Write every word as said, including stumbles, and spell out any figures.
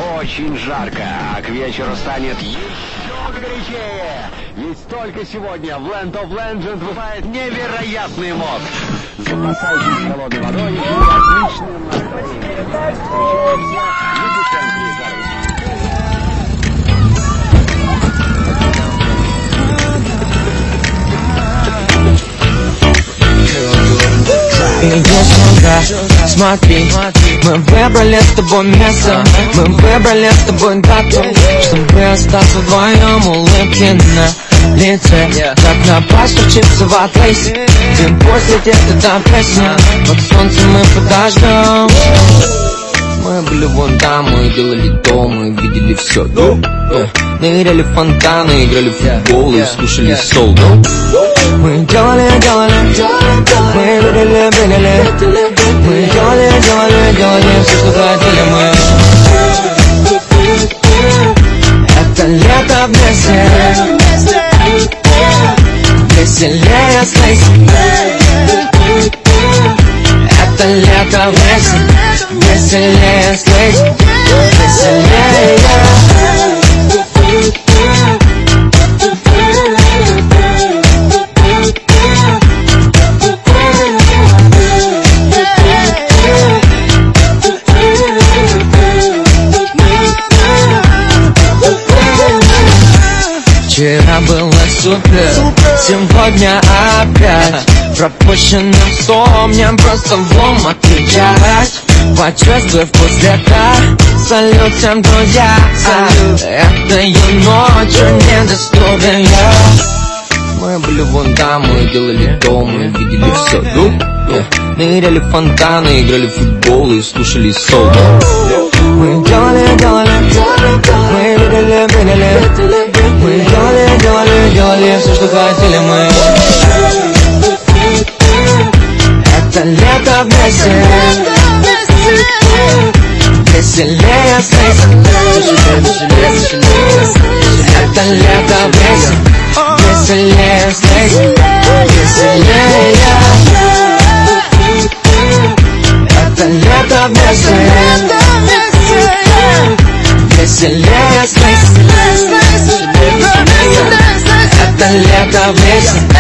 очень жарко, а к вечеру станет еще горячее. Ведь только сегодня в Land of Legends бывает невероятный мод. Запасайтесь холодной водой и отличным настроением. Встречаемся на десятке жарких. Идет сюда, смотри, мы выбрали с тобой место, мы выбрали с тобой дату, чтобы остаться вдвоем, улыбки на лице, как на пачке чипсов от Лейс. День после теста до песня, под солнцем мы подождем. Мы были вон там, мы делали то, мы видели все. yeah. Ныряли в фонтаны, играли в футбол и слушали соул. Мы делали, делали, мы любили, бегали. Мы делали, делали, делали все, что хотели мы. Это лето вместе, веселее с Лейс. Это лето вместе, веселее с Лейс. Веселее. Вчера было супер, сегодня опять пропущенным вспомним, просто влом отвечать. Почувствуй вкус лета, салют всем, друзья. Этой ночью недоступен я. Мы были вон там, мы делали то, мы видели все. yeah. Ныряли в фонтаны, играли в футбол и слушали соул. Мы делали, делали, мы любили, бегали. Мы делали, делали, делали все, что хотели мы. Это лето вместе, веселее с Лейс. Это лето вместе, веселее с Лейс. Веселее. Это лето вместе, веселее с Лейс. Это лето вместе,